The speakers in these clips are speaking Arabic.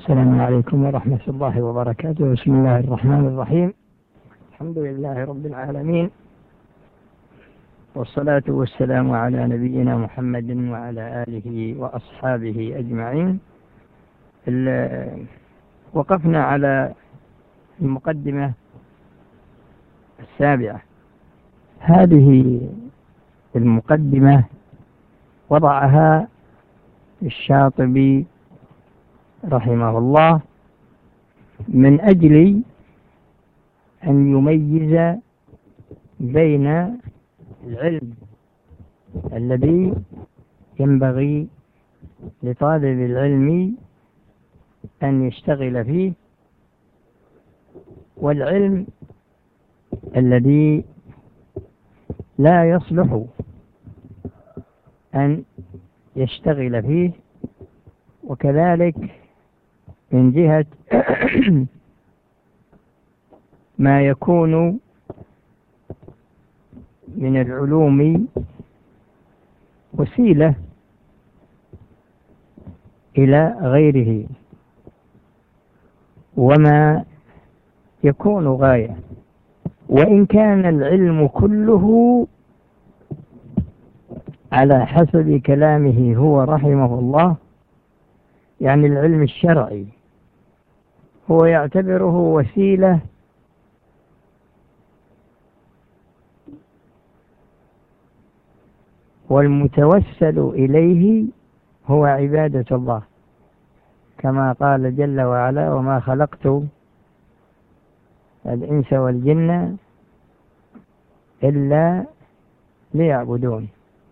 السلام عليكم ورحمة الله وبركاته. بسم الله الرحمن الرحيم. الحمد لله رب العالمين، والصلاة والسلام على نبينا محمد وعلى آله وأصحابه أجمعين. وقفنا على المقدمة السابعة. هذه المقدمة وضعها الشاطبي رحمه الله من أجل أن يميز بين العلم الذي ينبغي لطالب العلم أن يشتغل فيه والعلم الذي لا يصلح أن يشتغل فيه، وكذلك من جهة ما يكون من العلوم وسيلة إلى غيره، وما يكون غاية. وإن كان العلم كله على حسب كلامه هو رحمه الله، يعني العلم الشرعي هو يعتبره وسيلة والمتوسل إليه هو عبادة الله، كما قال جل وعلا: وما خلقت الإنس والجن إلا ليعبدون.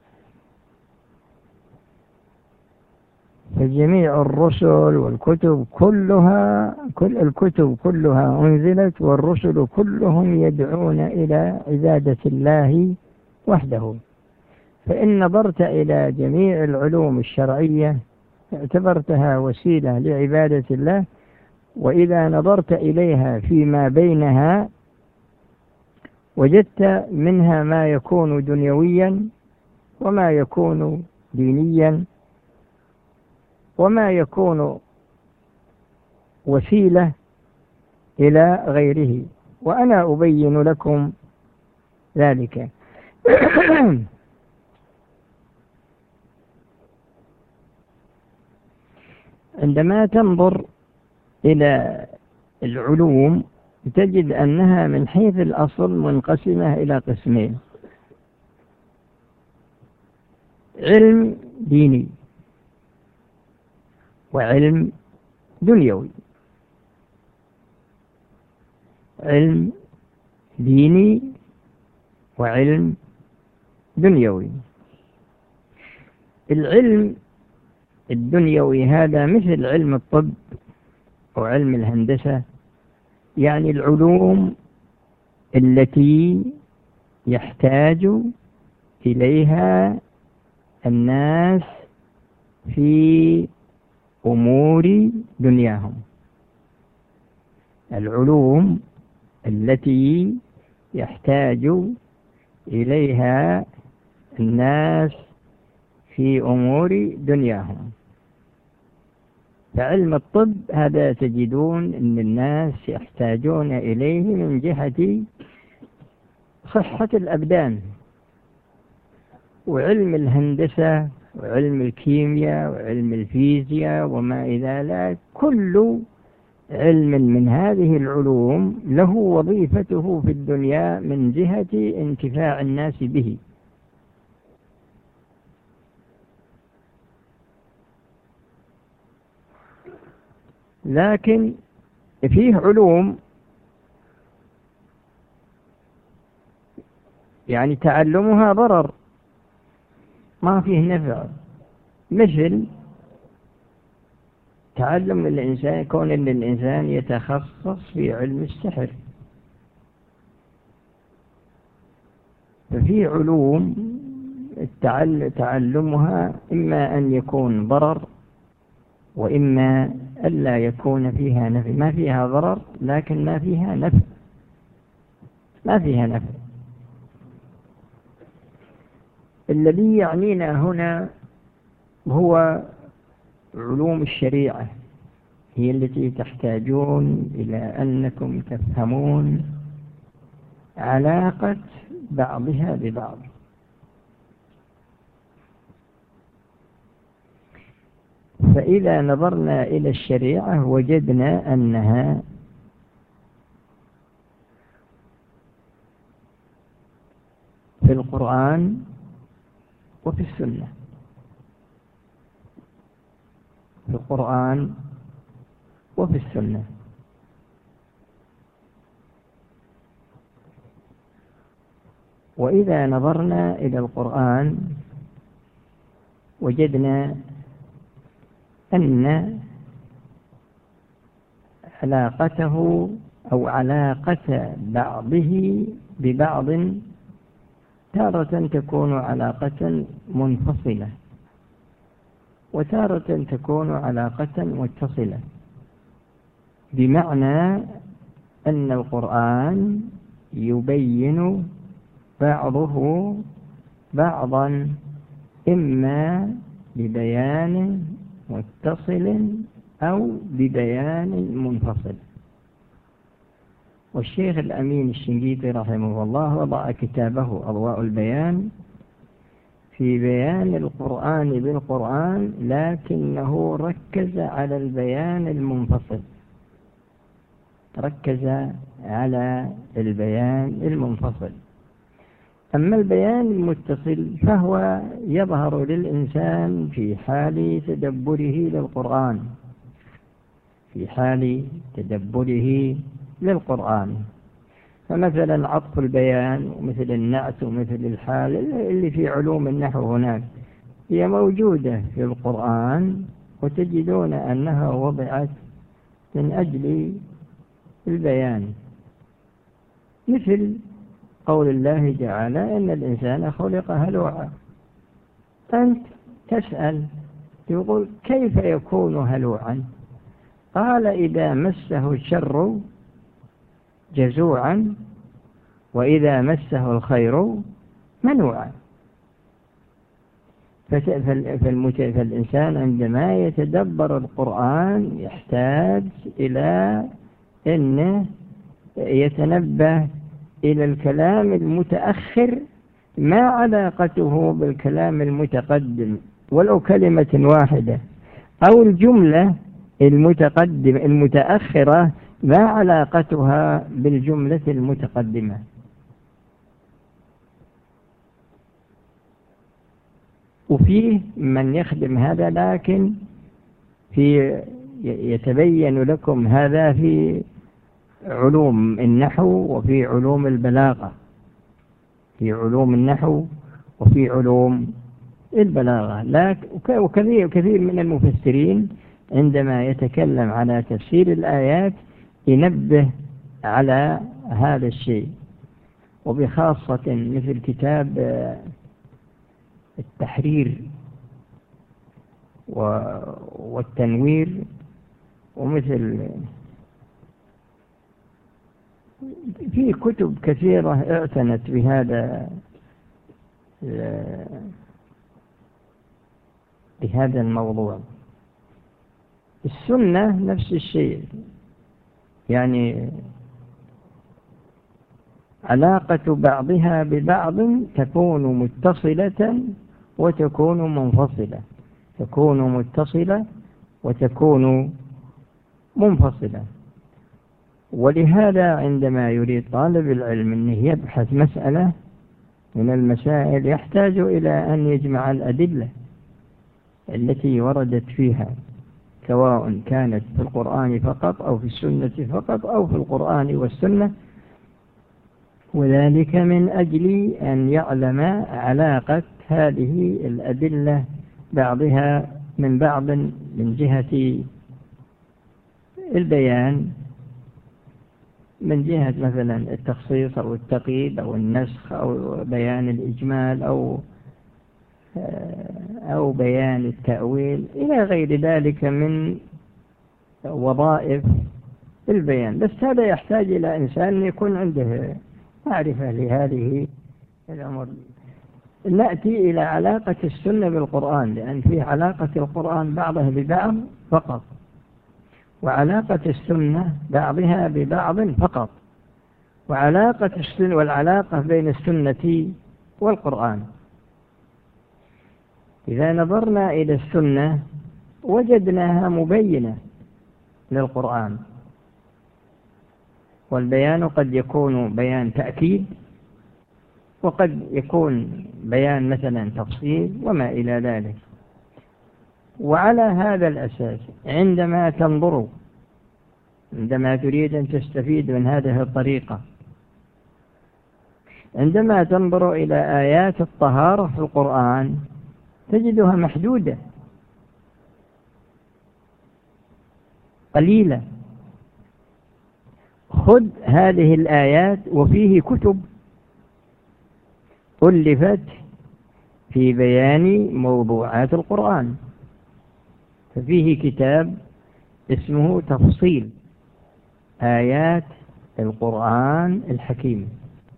فجميع الرسل والكتب كلها، كل الكتب كلها أنزلت، والرسل كلهم يدعون إلى عبادة الله وحده. فإن نظرت إلى جميع العلوم الشرعية اعتبرتها وسيلة لعبادة الله، وإذا نظرت إليها فيما بينها وجدت منها ما يكون دنيويا وما يكون دينيا وما يكون وسيلة إلى غيره، وأنا أبين لكم ذلك. عندما تنظر إلى العلوم تجد أنها من حيث الأصل منقسمة إلى قسمين: علم ديني وعلم دنيوي. علم ديني وعلم دنيوي. العلم الدنيوي هذا مثل علم الطب أو علم الهندسة، يعني العلوم التي يحتاج إليها الناس في أمور دنياهم. العلوم التي يحتاج إليها الناس في أمور دنياهم. فعلم الطب هذا تجدون أن الناس يحتاجون إليه من جهة صحة الأبدان. وعلم الهندسة وعلم الكيمياء وعلم الفيزياء وما إلى ذلك، كل علم من هذه العلوم له وظيفته في الدنيا من جهة انتفاع الناس به. لكن فيه علوم يعني تعلمها ضرر، ما فيه نفع، مثل تعلم الإنسان، كون أن الإنسان يتخصص في علم السحر. ففي علوم تعلمها إما أن يكون ضرر وإما ألا يكون فيها نفع. ما فيها ضرر لكن ما فيها نفع، ما فيها نفع. الذي يعنينا هنا هو علوم الشريعة، هي التي تحتاجون إلى أنكم تفهمون علاقة بعضها ببعض. فإذا نظرنا إلى الشريعة وجدنا أنها في القرآن وفي السنة، في القرآن وفي السنة. وإذا نظرنا إلى القرآن وجدنا أن علاقته أو علاقة بعضه ببعض تارة تكون علاقة منفصلة وتارة تكون علاقة متصلة، بمعنى أن القرآن يبين بعضه بعضا إما ببيان متصل أو ببيان منفصل. والشيخ الأمين الشنقيطي رحمه الله وضع كتابه أضواء البيان في بيان القرآن بالقرآن، لكنه ركز على البيان المنفصل، ركز على البيان المنفصل. أما البيان المتصل فهو يظهر للإنسان في حال تدبره للقرآن، في حال تدبره للقرآن. فمثلا عطف البيان ومثل النعت ومثل الحال اللي في علوم النحو هناك هي موجودة في القرآن، وتجدون أنها وضعت من أجل البيان، مثل قول الله تعالى إن الإنسان خلق هلوعا. أنت تسأل تقول كيف يكون هلوعا؟ قال إذا مسه الشر جزوعا وإذا مسه الخير منوعا. فالإنسان عندما يتدبر القرآن يحتاج إلى أنه يتنبه إلى الكلام المتأخر ما علاقته بالكلام المتقدم، ولو كلمة واحدة، أو الجملة المتأخرة ما علاقتها بالجملة المتقدمة. وفيه من يخدم هذا، لكن يتبين لكم هذا في علوم النحو وفي علوم البلاغة، في علوم النحو وفي علوم البلاغة. وكثير من المفسرين عندما يتكلم على تفسير الآيات ينبه على هذا الشيء، وبخاصة مثل كتاب التحرير والتنوير، ومثل في كتب كثيرة اعتنت بهذا الموضوع. السنة نفس الشيء، يعني علاقة بعضها ببعض تكون متصلة وتكون منفصلة، تكون متصلة وتكون منفصلة. ولهذا عندما يريد طالب العلم أنه يبحث مسألة من المسائل يحتاج إلى أن يجمع الأدلة التي وردت فيها، سواء كانت في القرآن فقط أو في السنة فقط أو في القرآن والسنة، وذلك من أجل أن يعلم علاقة هذه الأدلة بعضها من بعض من جهة البيان، من جهة مثلا التخصيص أو التقييد أو النسخ أو بيان الإجمال أو بيان التأويل إلى غير ذلك من وظائف البيان. بس هذا يحتاج إلى إنسان يكون عنده معرفة لهذه الأمور. نأتي إلى علاقة السنة بالقرآن، لأن فيه علاقة القرآن بعضه ببعض فقط، وعلاقة السنة بعضها ببعض فقط، وعلاقة السنة والعلاقة بين السنة والقرآن. إذا نظرنا إلى السنة وجدناها مبينة للقرآن، والبيان قد يكون بيان تأكيد، وقد يكون بيان مثلا تفصيل وما إلى ذلك. وعلى هذا الأساس عندما تريد أن تستفيد من هذه الطريقة، عندما تنظر إلى آيات الطهارة في القرآن تجدها محدودة قليلة. خذ هذه الآيات، وفيه كتب ألفت في بيان موضوعات القرآن، ففيه كتاب اسمه تفصيل آيات القرآن الحكيم،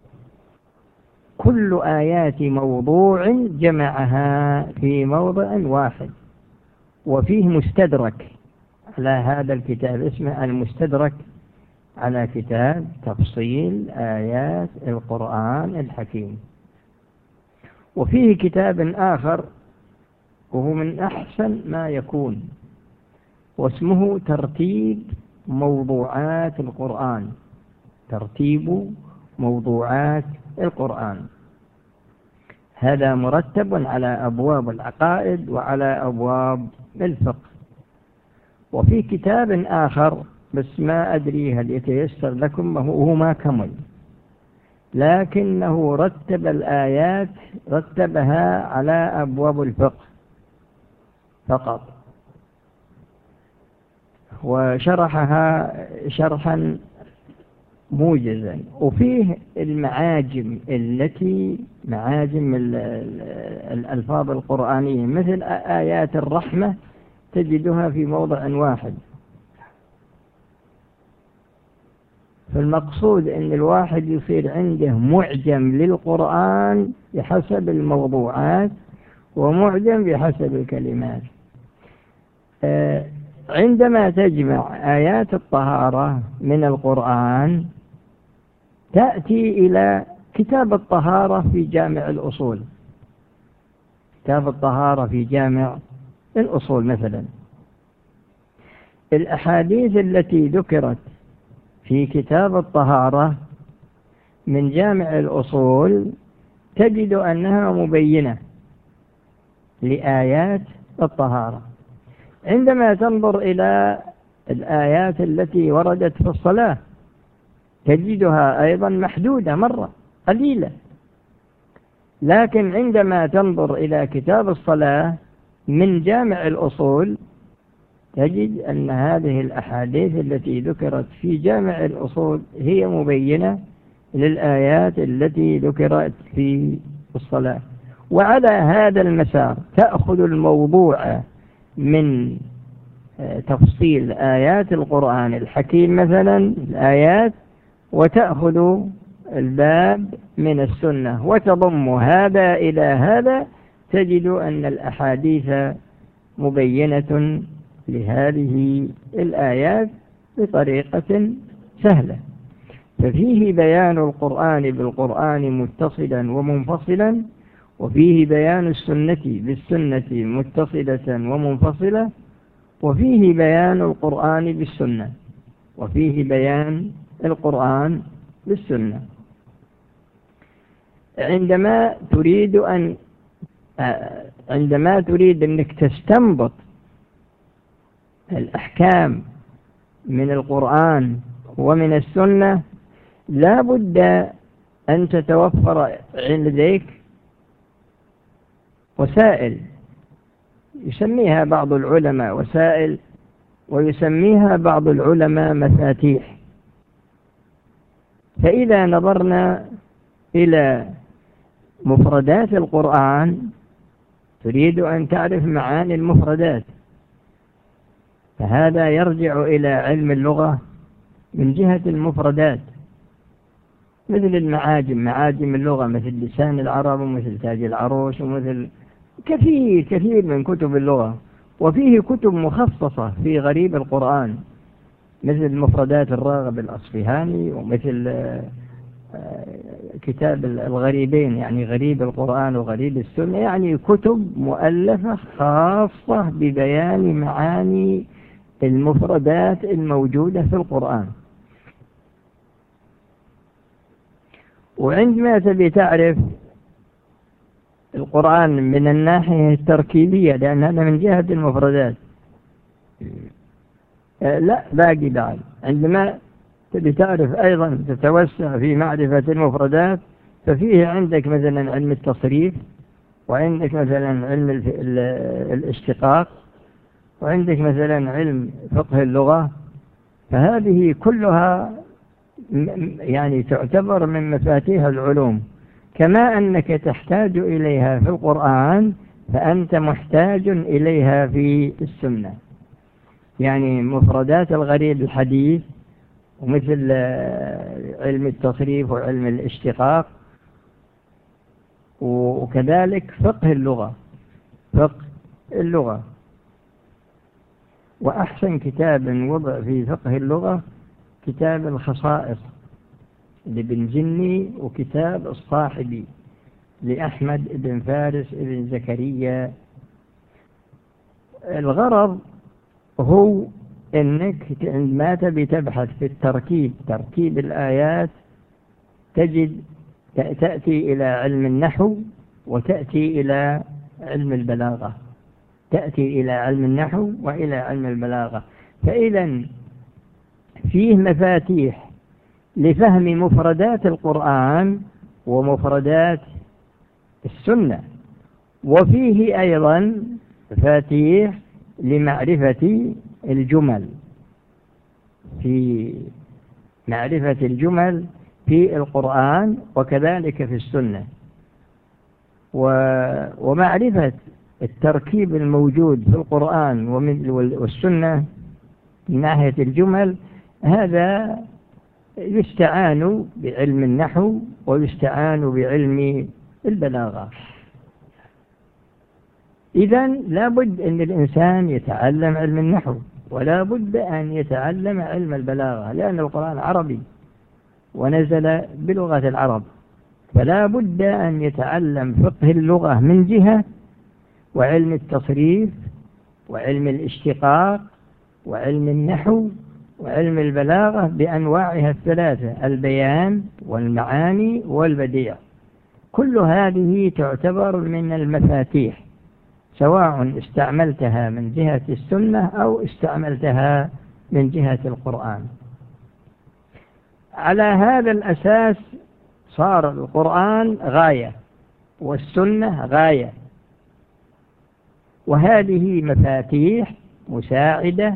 كل آيات موضوع جمعها في موضع واحد. وفيه مستدرك على هذا الكتاب اسمه المستدرك على كتاب تفصيل آيات القرآن الحكيم. وفيه كتاب آخر وهو من أحسن ما يكون، واسمه ترتيب موضوعات القرآن، ترتيب موضوعات القرآن. هذا مرتب على أبواب العقائد وعلى أبواب الفقه. وفي كتاب آخر بس ما أدري هل يتيسر لكم، هو ما كمل، لكنه رتب الآيات رتبها على أبواب الفقه فقط، وشرحها شرحا موجزا. وفيه المعاجم التي معاجم الألفاظ القرآنية، مثل آيات الرحمة تجدها في موضع واحد. فالمقصود أن الواحد يصير عنده معجم للقرآن بحسب الموضوعات، ومعجم بحسب الكلمات. عندما تجمع آيات الطهارة من القرآن تأتي إلى كتاب الطهارة في جامع الأصول، كتاب الطهارة في جامع الأصول مثلا. الأحاديث التي ذكرت في كتاب الطهارة من جامع الأصول تجد أنها مبينة لآيات الطهارة. عندما تنظر إلى الآيات التي وردت في الصلاة تجدها أيضا محدودة مرة قليلة، لكن عندما تنظر إلى كتاب الصلاة من جامع الأصول تجد أن هذه الأحاديث التي ذكرت في جامع الأصول هي مبينة للآيات التي ذكرت في الصلاة. وعلى هذا المسار تأخذ الموضوع من تفصيل آيات القرآن الحكيم مثلا الآيات، وتأخذ الباب من السنة وتضم هذا إلى هذا، تجد أن الأحاديث مبينة لهذه الآيات بطريقة سهلة. ففيه بيان القرآن بالقرآن متصلا ومنفصلا، وفيه بيان السنة بالسنة متصلة ومنفصلة، وفيه بيان القرآن بالسنة، وفيه بيان القرآن بالسنة. عندما تريد أنك تستنبط الأحكام من القرآن ومن السنة لا بد أن تتوفر لديك وسائل يسميها بعض العلماء وسائل، ويسميها بعض العلماء مفاتيح. فإذا نظرنا إلى مفردات القرآن تريد أن تعرف معاني المفردات، فهذا يرجع إلى علم اللغة من جهة المفردات، مثل المعاجم، معاجم اللغة مثل لسان العرب ومثل تاج العروش ومثل كثير من كتب اللغة. وفيه كتب مخصصة في غريب القرآن مثل مفردات الراغب الأصفهاني، ومثل كتاب الغريبين، يعني غريب القرآن وغريب السنة، يعني كتب مؤلفة خاصة ببيان معاني المفردات الموجودة في القرآن. وعندما تبي تعرف القرآن من الناحية التركيبية، لأن هذا من جهة المفردات، لا باقي بعد. عندما تبي تعرف أيضا تتوسع في معرفة المفردات، ففيه عندك مثلا علم التصريف، وعندك مثلا علم الاشتقاق، وعندك مثلا علم فقه اللغة. فهذه كلها يعني تعتبر من مفاتيح العلوم. كما أنك تحتاج إليها في القرآن، فأنت محتاج إليها في السنة. يعني مفردات الغريب الحديث، ومثل علم التصريف وعلم الاشتقاق، وكذلك فقه اللغة. وأحسن كتاب وضع في فقه اللغة كتاب الخصائص لابن جني، وكتاب الصاحبي لأحمد بن فارس بن زكريا. الغرض هو أنك عندما تبي تبحث في تركيب الآيات، تأتي إلى علم النحو، وتأتي إلى علم البلاغة، وإلى علم البلاغة. فإذا فيه مفاتيح لفهم مفردات القرآن ومفردات السنة، وفيه أيضا مفاتيح لمعرفة الجمل، في القرآن وكذلك في السنة، ومعرفة التركيب الموجود في القرآن والسنة من ناحية الجمل. هذا يستعان بعلم النحو، ويستعان بعلم البلاغة. إذن لا بد أن الإنسان يتعلم علم النحو، ولا بد أن يتعلم علم البلاغة، لأن القرآن عربي ونزل بلغة العرب، فلا بد أن يتعلم فقه اللغة من جهة، وعلم التصريف، وعلم الاشتقاق، وعلم النحو، وعلم البلاغة بأنواعها الثلاثة: البيان والمعاني والبديع. كل هذه تعتبر من المفاتيح، سواء استعملتها من جهة السنة أو استعملتها من جهة القرآن. على هذا الأساس صار القرآن غاية، والسنة غاية، وهذه مفاتيح مساعدة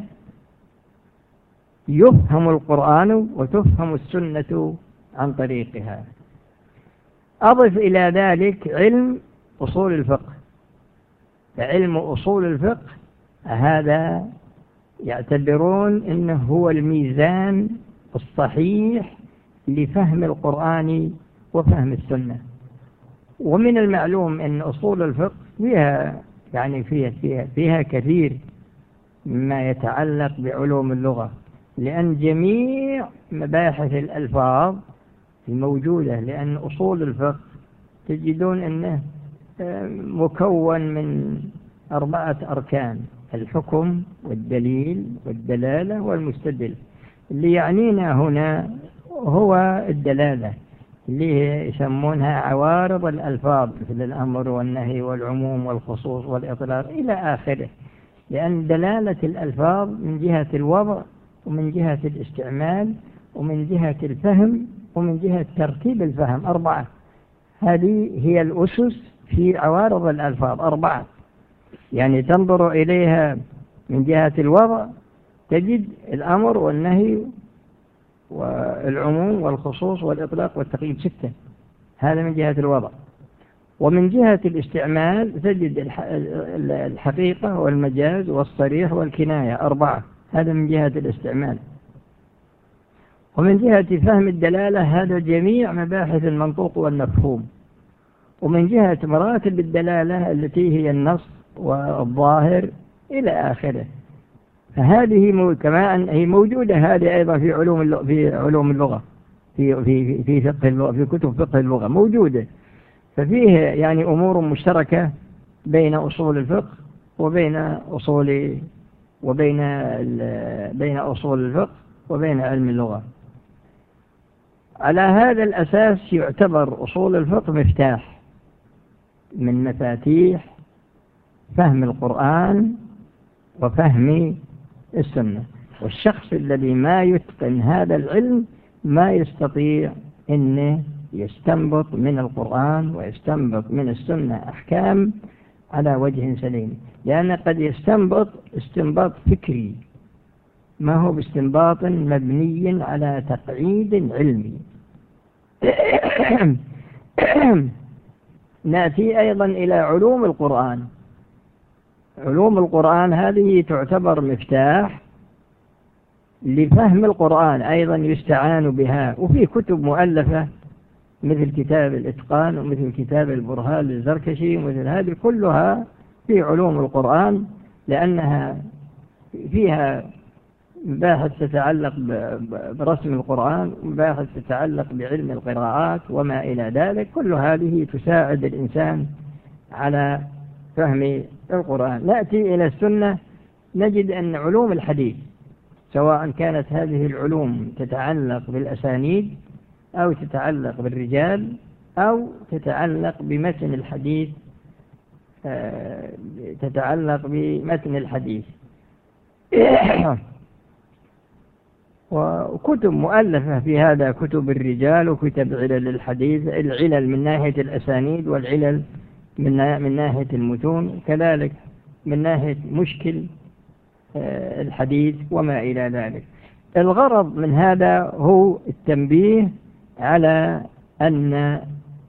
يفهم القرآن وتفهم السنة عن طريقها. أضف إلى ذلك علم أصول الفقه. فعلم أصول الفقه هذا يعتبرون أنه هو الميزان الصحيح لفهم القرآن وفهم السنة. ومن المعلوم أن أصول الفقه فيها كثير مما يتعلق بعلوم اللغة، لأن جميع مباحث الألفاظ الموجودة، لأن أصول الفقه تجدون أنه مكون من 4 أركان: الحكم والدليل والدلالة والمستدل. اللي يعنينا هنا هو الدلالة، اللي يسمونها عوارض الألفاظ، مثل الأمر والنهي والعموم والخصوص والإطلاق إلى آخره. لأن دلالة الألفاظ من جهة الوضع، ومن جهة الاستعمال، ومن جهة الفهم، ومن جهة ترتيب الفهم 4. هذه هي الأسس في عوارض الألفاظ 4. يعني تنظر إليها من جهة الوضع، تجد الأمر والنهي والعموم والخصوص والإطلاق والتقييد 6. هذا من جهة الوضع. ومن جهة الاستعمال تجد الحقيقة والمجاز والصريح والكناية 4. هذا من جهة الاستعمال. ومن جهة فهم الدلالة هذا جميع مباحث المنطوق والمفهوم. ومن جهة مراتب الدلالة التي هي النص والظاهر إلى آخره. فهذه كما أن هي موجودة هذه أيضا في علوم اللغة، في فقه اللغة، في كتب فقه اللغة موجودة. ففيه يعني أمور مشتركة بين أصول الفقه وبين أصول الفقه وبين علم اللغة. على هذا الأساس يعتبر أصول الفقه مفتاح من مفاتيح فهم القرآن وفهم السنة. والشخص الذي ما يتقن هذا العلم ما يستطيع أن يستنبط من القرآن ويستنبط من السنة أحكام على وجه سليم، لأن قد يستنبط استنباط فكري ما هو باستنباط مبني على تقعيد علمي. نأتي أيضا إلى علوم القرآن. علوم القرآن هذه تعتبر مفتاح لفهم القرآن، أيضا يستعان بها، وفي كتب مؤلفة مثل كتاب الإتقان ومثل كتاب البرهان للزركشي ومثل هذه كلها في علوم القرآن، لأنها فيها مباحث تتعلق برسم القرآن ومباحث تتعلق بعلم القراءات وما إلى ذلك. كل هذه تساعد الإنسان على فهم القرآن. نأتي إلى السنة نجد أن علوم الحديث سواء كانت هذه العلوم تتعلق بالأسانيد أو تتعلق بالرجال أو تتعلق بمتن الحديث، وكتب مؤلفة في هذا، كتب الرجال وكتب علل الحديث، العلل من ناحية الأسانيد والعلل من ناحية المتون، كذلك من ناحية مشكل الحديث وما إلى ذلك. الغرض من هذا هو التنبيه على أن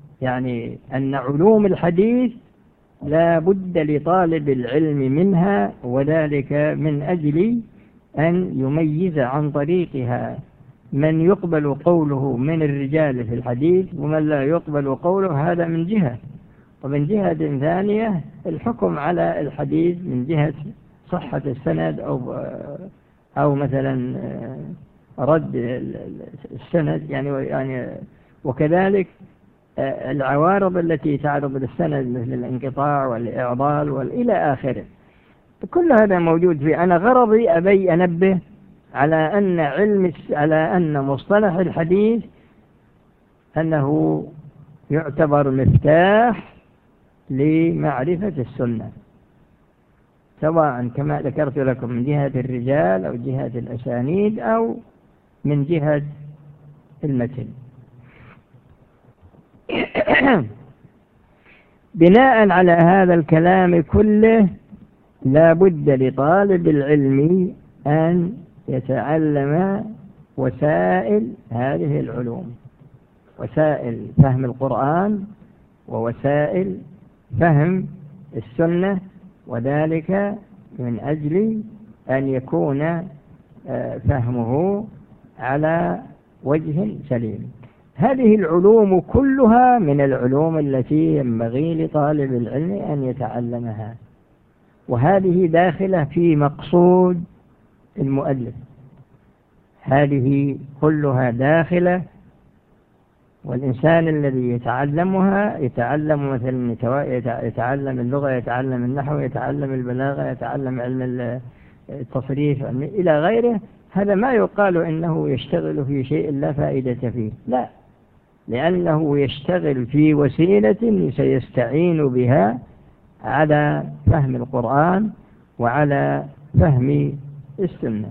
علوم الحديث لا بد لطالب العلم منها، وذلك من أجل أن يميز عن طريقها من يقبل قوله من الرجال في الحديث ومن لا يقبل قوله، هذا من جهة. ومن جهة ثانية الحكم على الحديث من جهة صحة السند أو مثلا رد السند يعني وكذلك العوارض التي تعرض للسند مثل الانقطاع والإعضال وإلى آخره. كل هذا موجود فيه. أنا غرضي أبي أنبه على أن مصطلح الحديث أنه يعتبر مفتاح لمعرفة السنة، سواء كما ذكرت لكم من جهة الرجال أو جهة الأسانيد أو من جهة المتن. بناء على هذا الكلام كله لا بد لطالب العلم أن يتعلم وسائل هذه العلوم، وسائل فهم القرآن ووسائل فهم السنة، وذلك من أجل أن يكون فهمه على وجه سليم. هذه العلوم كلها من العلوم التي ينبغي لطالب العلم أن يتعلمها، وهذه داخلة في مقصود المؤلف، هذه كلها داخلة. والإنسان الذي يتعلمها يتعلم مثلا يتعلم اللغة، يتعلم النحو، يتعلم البلاغة، يتعلم علم التصريف إلى غيره، هذا ما يقال إنه يشتغل في شيء لا فائدة فيه، لا، لأنه يشتغل في وسيلة سيستعين بها على فهم القرآن وعلى فهم السنة.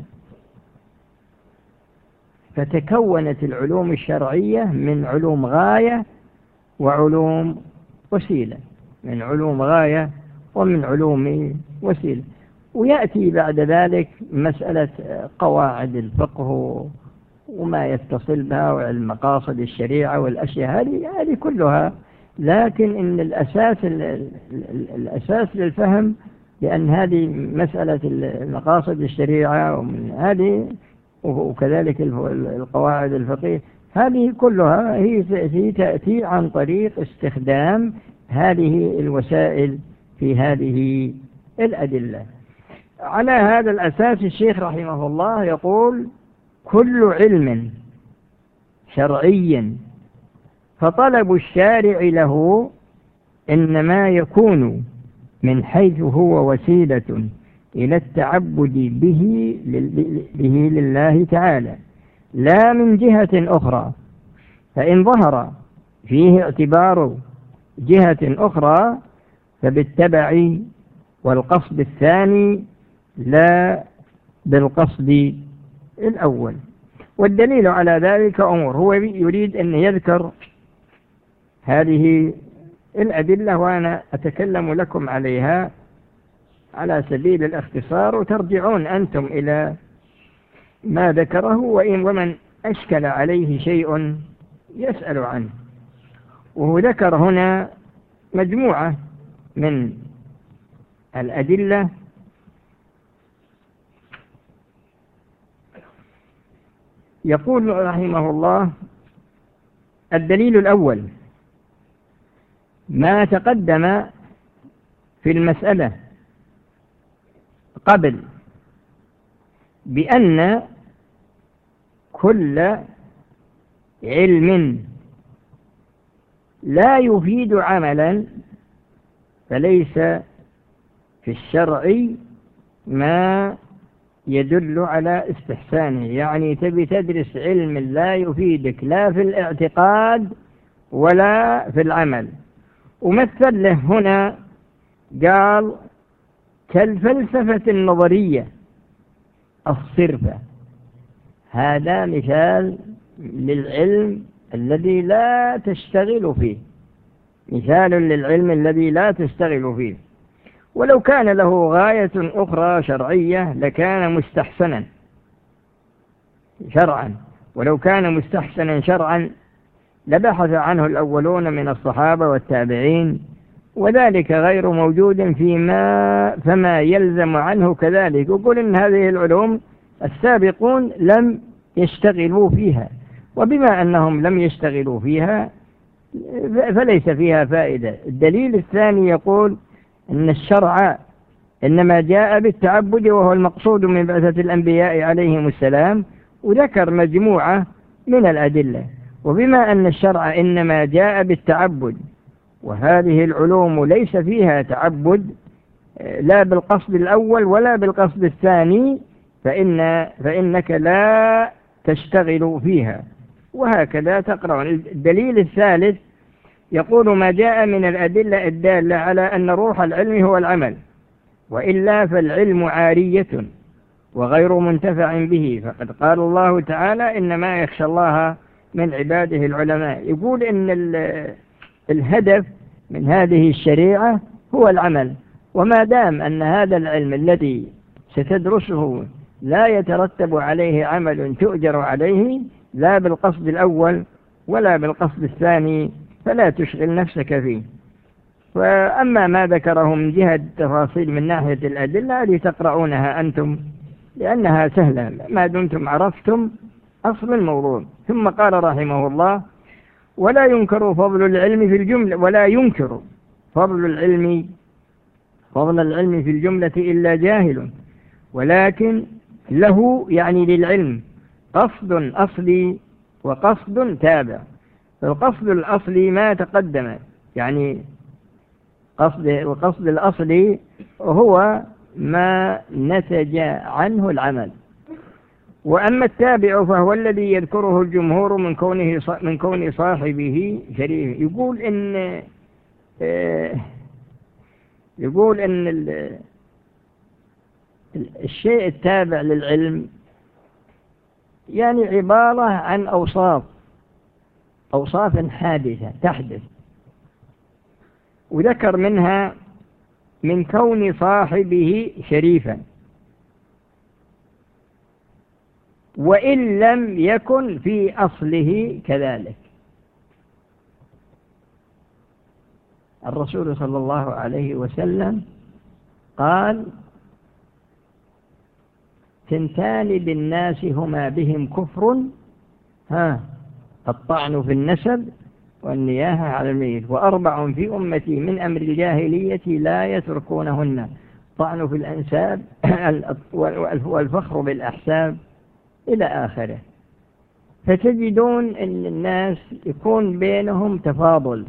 فتكونت العلوم الشرعية من علوم غاية وعلوم وسيلة، من علوم غاية ومن علوم وسيلة. ويأتي بعد ذلك مسألة قواعد الفقه وما يتصل بها وعلم مقاصد الشريعة والأشياء هذه كلها، لكن إن الأساس للفهم، لأن هذه مسألة مقاصد الشريعة ومن هذه وكذلك القواعد الفقهية، هذه كلها هي تأتي عن طريق استخدام هذه الوسائل في هذه الأدلة. على هذا الأساس الشيخ رحمه الله يقول: كل علم شرعي فطلب الشارع له إنما يكون من حيث هو وسيلة إلى التعبد به لله تعالى، لا من جهة أخرى. فإن ظهر فيه اعتبار جهة أخرى فبالتبع والقصد الثاني لا بالقصد الأول. والدليل على ذلك أمور، هو يريد أن يذكر هذه الأدلة وأنا أتكلم لكم عليها على سبيل الاختصار، وترجعون أنتم إلى ما ذكره، ومن أشكل عليه شيء يسأل عنه. وهو ذكر هنا مجموعة من الأدلة يقول رحمه الله: الدليل الأول ما تقدم في المسألة قبل، بأن كل علم لا يفيد عملا فليس في الشرع ما يدل على استحسانه. يعني تبي تدرس علم لا يفيدك لا في الاعتقاد ولا في العمل، ومثل له هنا قال: كالفلسفة النظرية الصرفة. هذا مثال للعلم الذي لا تشتغل فيه، مثال للعلم الذي لا تشتغل فيه. ولو كان له غاية أخرى شرعية لكان مستحسنا شرعا، ولو كان مستحسنا شرعا لبحث عنه الأولون من الصحابة والتابعين، وذلك غير موجود فما يلزم عنه كذلك. يقول إن هذه العلوم السابقون لم يشتغلوا فيها، وبما أنهم لم يشتغلوا فيها فليس فيها فائدة. الدليل الثاني يقول إن الشرع إنما جاء بالتعبد، وهو المقصود من بعثة الأنبياء عليهم السلام، وذكر مجموعة من الأدلة. وبما أن الشرع إنما جاء بالتعبد، وهذه العلوم ليس فيها تعبد لا بالقصد الأول ولا بالقصد الثاني، فإنك لا تشتغل فيها. وهكذا تقرأ. الدليل الثالث يقول: ما جاء من الأدلة الدالة على أن روح العلم هو العمل، وإلا فالعلم عارية وغير منتفع به، فقد قال الله تعالى: إنما يخشى الله من عباده العلماء. يقول إن الهدف من هذه الشريعة هو العمل، وما دام أن هذا العلم الذي ستدرسه لا يترتب عليه عمل تؤجر عليه لا بالقصد الأول ولا بالقصد الثاني فلا تشغل نفسك فيه. وأما ما ذكره من جهة التفاصيل من ناحية الأدلة لتقرؤونها أنتم، لأنها سهلة ما دمتم عرفتم أصل الموضوع. ثم قال رحمه الله: ولا ينكر فضل العلم في الجملة، ولا ينكر فضل العلم في الجملة إلا جاهل، ولكن له يعني للعلم قصد أصلي وقصد تابع. فالقصد الأصلي ما تقدم، يعني القصد الأصلي هو ما نتج عنه العمل، وأما التابع فهو الذي يذكره الجمهور من كون صاحبه شريف. يقول إن الشيء التابع للعلم يعني عبارة عن أوصاف حادثة تحدث، وذكر منها من كون صاحبه شريفا، وإن لم يكن في أصله كذلك. الرسول صلى الله عليه وسلم قال: ثنتان بالناس هما بهم كفر، الطعن في النسب والنياحة على الميت، وأربع في أمتي من أمر الجاهلية لا يتركونهن: الطعن في الأنساب والفخر بالأحساب إلى آخره. فتجدون أن الناس يكون بينهم تفاضل.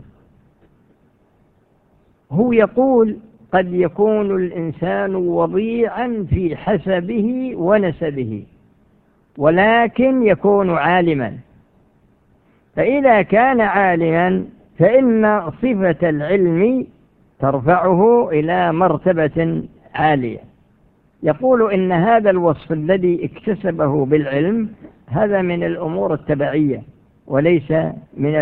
هو يقول قد يكون الإنسان وضيعا في حسبه ونسبه ولكن يكون عالما، فإذا كان عالما فإن صفة العلم ترفعه إلى مرتبة عالية. يقول إن هذا الوصف الذي اكتسبه بالعلم هذا من الأمور التبعية وليس من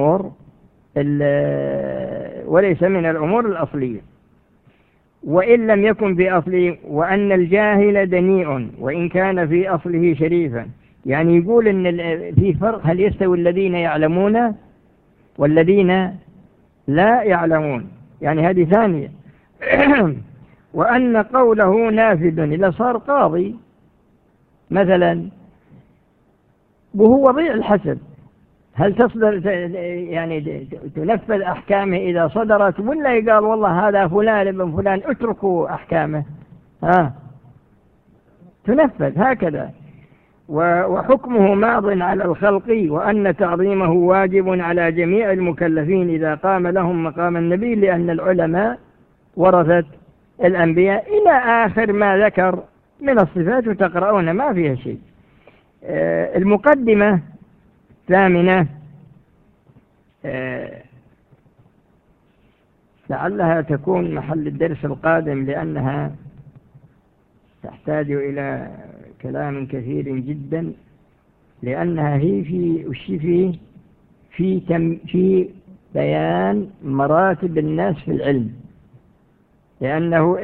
الأمور الأصلية. وإن لم يكن في أصله، وأن الجاهل دنيء وإن كان في أصله شريفا. يعني يقول إن في فرق، هل يستوي الذين يعلمون والذين لا يعلمون؟ يعني هذه ثانية. وأن قوله نافذ إذا صار قاضي مثلا وهو وضيع الحسب، هل تصدر يعني تنفذ أحكامه إذا صدرت، ولا يقال والله هذا فلان ابن فلان اتركوا أحكامه؟ تنفذ هكذا. وحكمه ماض على الخلق، وأن تعظيمه واجب على جميع المكلفين إذا قام لهم مقام النبي، لأن العلماء ورثة الأنبياء إلى آخر ما ذكر من الصفات، وتقرؤون ما فيها شيء. المقدمة الثامنة لعلها تكون محل الدرس القادم، لأنها تحتاج إلى كلام كثير جدا، لأنها هي في بيان مراتب الناس في العلم. لأنه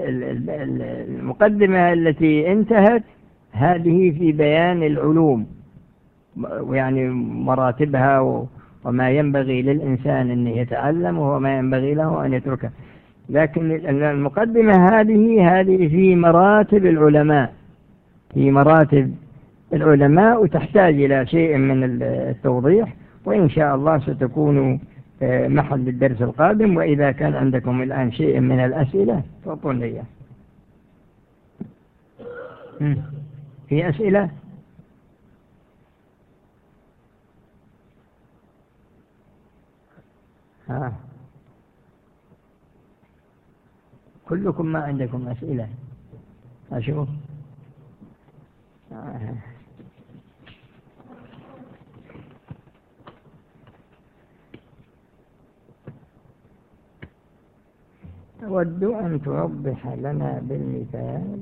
المقدمة التي انتهت هذه في بيان العلوم، يعني مراتبها وما ينبغي للإنسان أن يتعلم وما ينبغي له أن يتركه. لكن المقدمة هذه في مراتب العلماء، وتحتاج إلى شيء من التوضيح، وإن شاء الله ستكون محل الدرس القادم. وإذا كان عندكم الآن شيء من الأسئلة فأعطوني إياه. في أسئلة؟ كلكم ما عندكم أسئلة؟ أشوف. أود أن توضح لنا بالمثال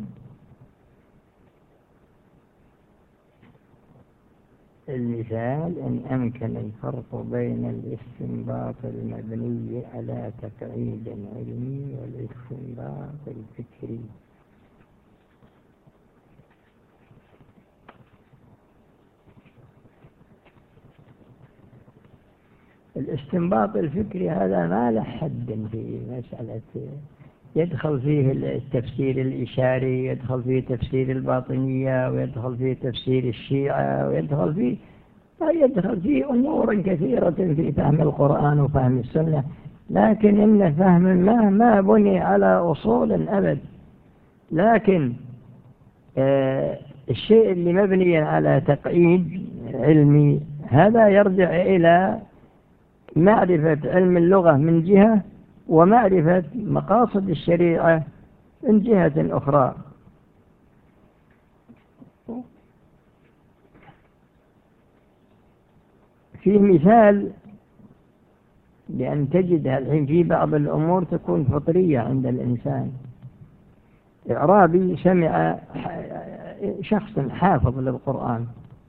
إن أمكن الفرق بين الاستنباط المبني على تقعيد علمي والاستنباط الفكري. الاستنباط الفكري هذا ما له حد في مسألة، يدخل فيه التفسير الإشاري، يدخل فيه تفسير الباطنية، ويدخل فيه تفسير الشيعة، ويدخل فيه أمور كثيرة في فهم القرآن وفهم السنة. لكن إن فهم ما بني على أصول أبد. لكن الشيء اللي مبني على تقعيد علمي هذا يرجع إلى معرفة علم اللغة من جهة، ومعرفة مقاصد الشريعة من جهة أخرى. في مثال بأن تجد الحين في بعض الأمور تكون فطرية عند الإنسان. إعرابي سمع شخص حافظ للقرآن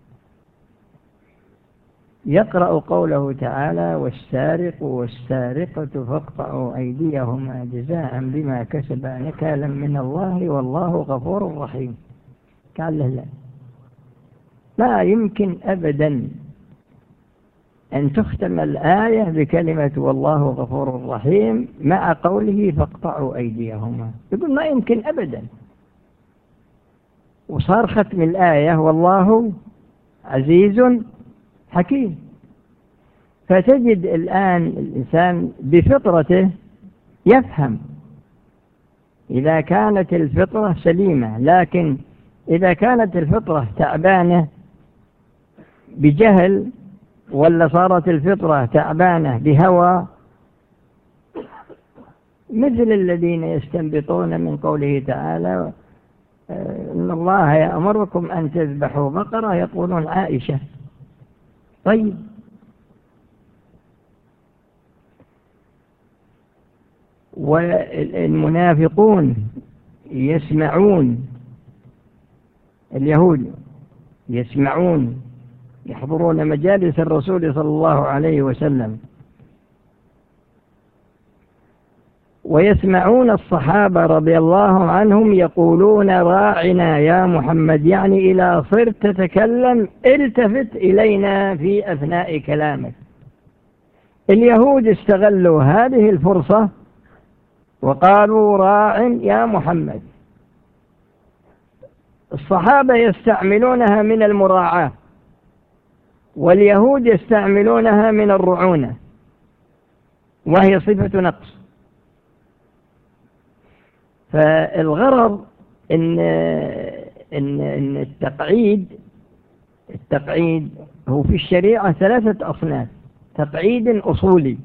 يقرأ قوله تعالى: والسارق والسارقة فاقطعوا أيديهما جزاء بما كسبا نكالا من الله والله غفور رحيم. قال له لا، لا يمكن أبدا أن تختم الآية بكلمة والله غفور رحيم مع قوله فاقطعوا أيديهما. يقول ما يمكن أبدا. وصار ختم الآية والله عزيز حكيم. فتجد الآن الإنسان بفطرته يفهم إذا كانت الفطرة سليمة. لكن إذا كانت الفطرة تعبانة بجهل، ولا صارت الفطرة تعبانة بهوى، مثل الذين يستنبطون من قوله تعالى إن الله يأمركم أن تذبحوا بقرة، يقولون عائشة. طيب، والمنافقون يسمعون، اليهود يسمعون، يحضرون مجالس الرسول صلى الله عليه وسلم، ويسمعون الصحابة رضي الله عنهم يقولون راعنا يا محمد، يعني إذا صرت تتكلم التفت إلينا في أثناء كلامك. اليهود استغلوا هذه الفرصة وقالوا راع يا محمد. الصحابة يستعملونها من المراعاة، واليهود يستعملونها من الرعونة، وهي صفة نقص. فالغرض إن التقعيد هو في الشريعة 3 أصناف. تقعيد أصولي،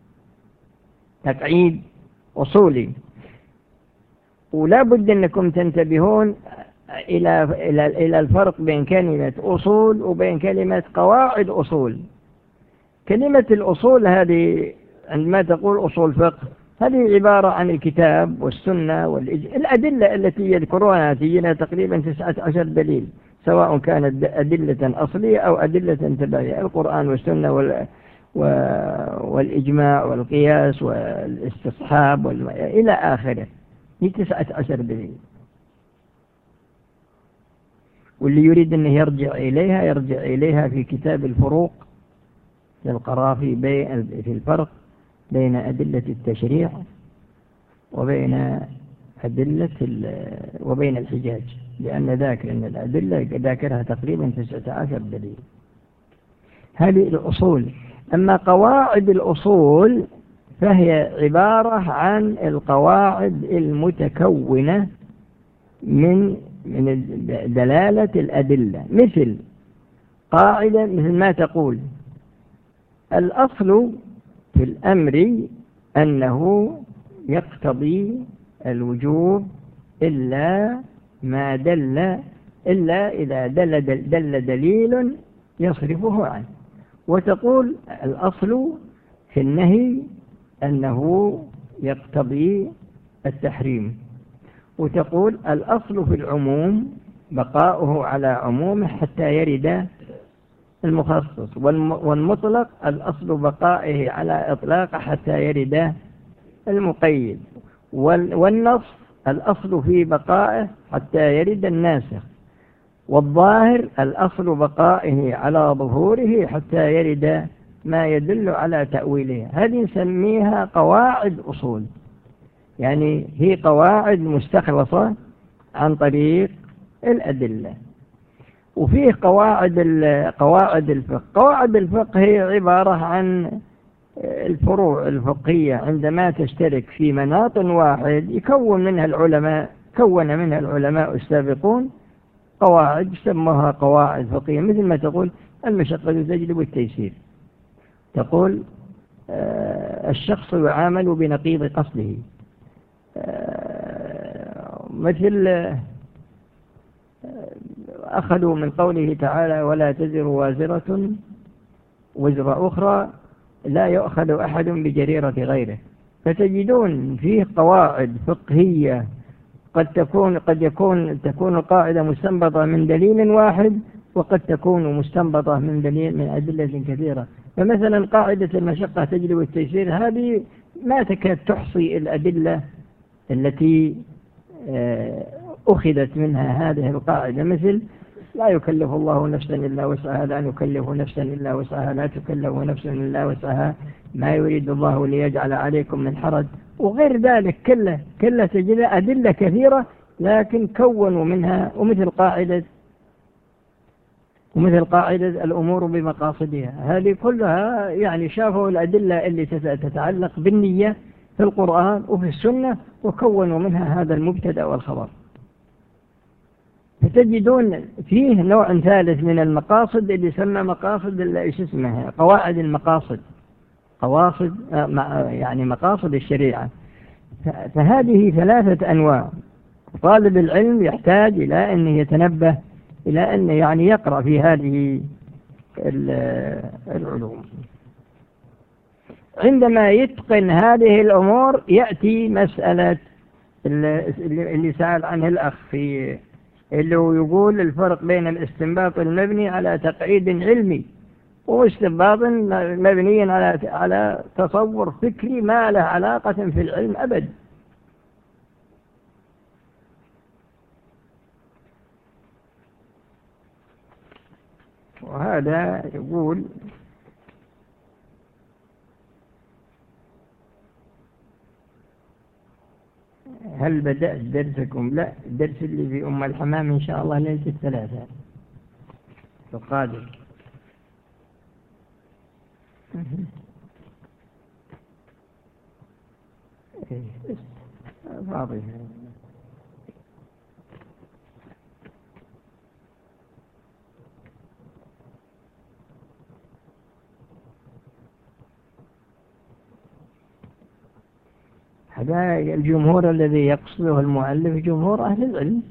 تقعيد أصولي، ولا بد أنكم تنتبهون إلى الفرق بين كلمة أصول وبين كلمة قواعد أصول. كلمة الأصول هذه عندما تقول أصول فقه، هذه عبارة عن الكتاب والسنة الأدلة التي يذكرونها، تجينا تقريبا 19 دليل، سواء كانت أدلة أصلية أو أدلة تبعية، القرآن والسنة والإجماع والقياس والاستصحاب إلى آخره، هي 19 دليل. واللي يريد أن يرجع إليها في كتاب الفروق للقرافي في الفرق بين أدلة التشريع وبين وبين الحجاج، لأن الأدلة ذاكرها تقريبا 19 دليل. هذه الأصول. أما قواعد الأصول فهي عبارة عن القواعد المتكونة من دلالة الأدلة، مثل قاعدة مثل ما تقول الأصل في الأمر أنه يقتضي الوجوب إلا إذا دل دليل يصرفه عنه. وتقول الأصل في النهي أنه يقتضي التحريم. وتقول الأصل في العموم بقاؤه على عمومه حتى يرد المخصص، والمطلق الأصل بقائه على إطلاقه حتى يرد المقيد، والنص الأصل في بقائه حتى يرد الناسخ، والظاهر الأصل بقائه على ظهوره حتى يرد ما يدل على تأويله. هذه نسميها قواعد أصول، يعني هي قواعد مستخلصة عن طريق الأدلة. وفيه قواعد الفقه. قواعد الفقه هي عبارة عن الفروع الفقهية عندما تشترك في مناط واحد كون منها العلماء السابقون قواعد سموها قواعد فقهية، مثل ما تقول المشقة تجلب التيسير، تقول الشخص يعامل بنقيض قصده، مثل أخذوا من قوله تعالى ولا تزر وازرة وزر أخرى لا يؤخذ أحد بجريرة غيره. فتجدون فيه قواعد فقهية قد تكون القاعدة مستنبطة من دليل واحد، وقد تكون مستنبطة من أدلة كثيرة. فمثلا قاعدة المشقة تجلب التيسير هذه ما تكاد تحصي الأدلة التي أخذت منها هذه القاعدة، مثل لا يكلف الله نفسا إلا وسعها، لا نكلف نفسا إلا وسعها، لا تكلف نفس إلا وسعها، ما يريد الله ليجعل عليكم من حرج، وغير ذلك كله تجد أدلة كثيرة، لكن كونوا منها. ومثل قاعدة الأمور بمقاصدها، هذه كلها يعني شافوا الأدلة اللي تتعلق بالنية في القرآن وفي السنة، وكونوا منها هذا المبتدأ والخبر. فتجدون فيه نوع ثالث من المقاصد اللي يسمى مقاصد قواعد المقاصد، يعني مقاصد الشريعة. فهذه 3 أنواع. طالب العلم يحتاج إلى أن يتنبه إلى أن يعني يقرأ في هذه العلوم. عندما يتقن هذه الأمور يأتي مسألة اللي سأل عنه الأخ في اللي هو يقول الفرق بين الاستنباط المبني على تقعيد علمي واستنباط مبني على تصور فكري ما له علاقة في العلم أبد. وهذا يقول هل بدأت درسكم؟ لا، الدرس اللي في أم الحمام إن شاء الله ليلة الثلاثاء القادم. فاضي. هذا الجمهور الذي يقصده المؤلف جمهور أهل العلم.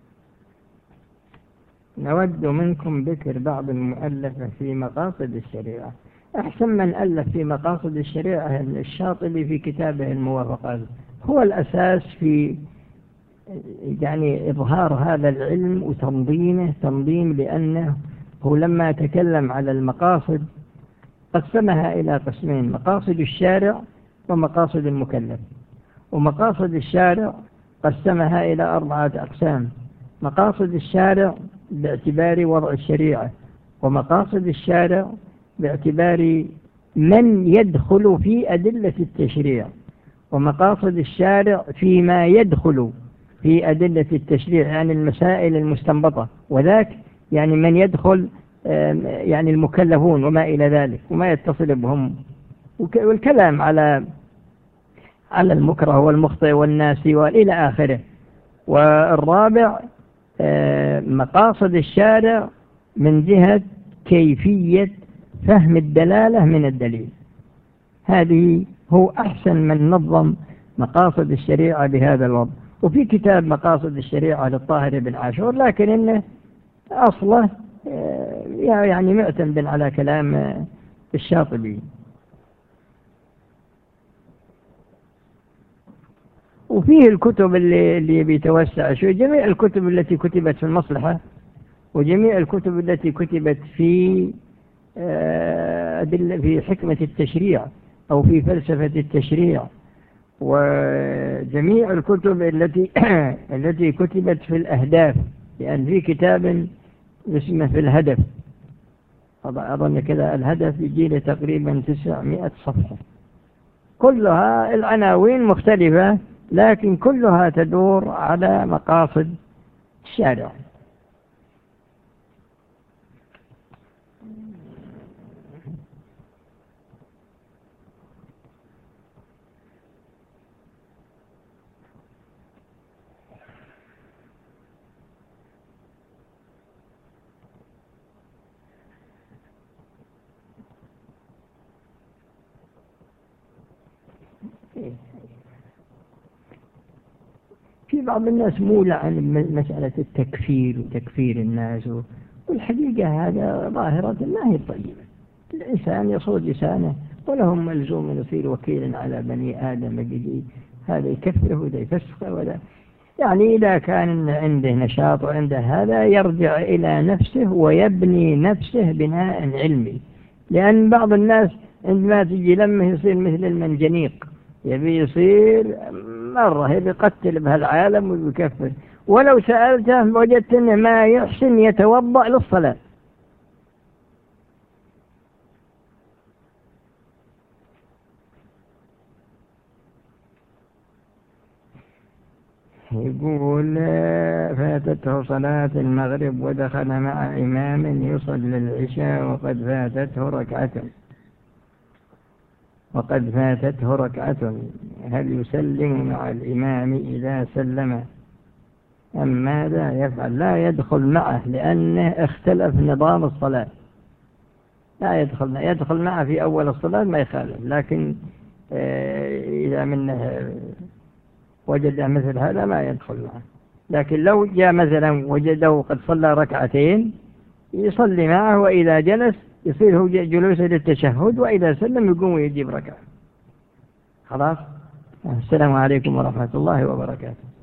نود منكم ذكر بعض المؤلفة في مقاصد الشريعة. أحسن من ألف في مقاصد الشريعة الشاطبي في كتابه الموافقات، هو الأساس في يعني إظهار هذا العلم وتنظيمه لأنه هو لما تكلم على المقاصد قسمها إلى قسمين: مقاصد الشارع ومقاصد المكلف. ومقاصد الشارع قسمها إلى 4 أقسام: مقاصد الشارع باعتبار وضع الشريعة، ومقاصد الشارع باعتبار من يدخل في أدلة التشريع، ومقاصد الشارع فيما يدخل في أدلة التشريع يعني المسائل المستنبطة، وذاك يعني من يدخل يعني المكلفون وما إلى ذلك وما يتصل بهم، والكلام على المكره والمخطئ والناسي وإلى آخره. والرابع مقاصد الشارع من جهة كيفية فهم الدلالة من الدليل. هذه هو أحسن من نظم مقاصد الشريعة بهذا الوضع. وفي كتاب مقاصد الشريعة للطاهر بن عاشور، لكن إنه أصله يعني معتمد على كلام الشاطبي. وفيه الكتب اللي بيتوسع شوي، جميع الكتب التي كتبت في المصلحة، وجميع الكتب التي كتبت في في حكمة التشريع أو في فلسفة التشريع، وجميع الكتب التي كتبت في الأهداف، لأن في كتاب اسمه في الهدف، أظن كذا الهدف يجي له تقريبا 900 صفحة، كلها العناوين مختلفة لكن كلها تدور على مقاصد الشارع. في بعض الناس مولع عن مسألة التكفير وتكفير الناس، والحقيقة هذا ظاهرة ما هي طيبة. الإنسان يصود لسانه ولهم ملزوم يصير وكيلا على بني آدم جديد، هذا يكفره وذا يفسقه وذا، يعني إذا كان عنده نشاط وعنده هذا يرجع إلى نفسه ويبني نفسه بناء علمي. لأن بعض الناس عندما تجي لمه يصير مثل المنجنيق، يبي يصير مرة يبي يقتل بهالعالم ويكفر، ولو سألته وجدت أنه ما يحسن يتوضأ للصلاة. يقول فاتته صلاة المغرب ودخل مع إمام يصلي العشاء وقد فاتته ركعة، وقد فاتته ركعة هل يسلم مع الإمام إذا سلم أم ماذا يفعل؟ لا يدخل معه، لأنه اختلف نظام الصلاة. لا يدخل معه في أول الصلاة ما يخالف، لكن إذا منه وجد مثل هذا ما يدخل معه. لكن لو جاء مثلا وجده قد صلى ركعتين يصلي معه، وإذا جلس يصير هو جلوسه للتشهد، وإذا سلم يقوم ويجيب ركعة. خلاص. السلام عليكم ورحمة الله وبركاته.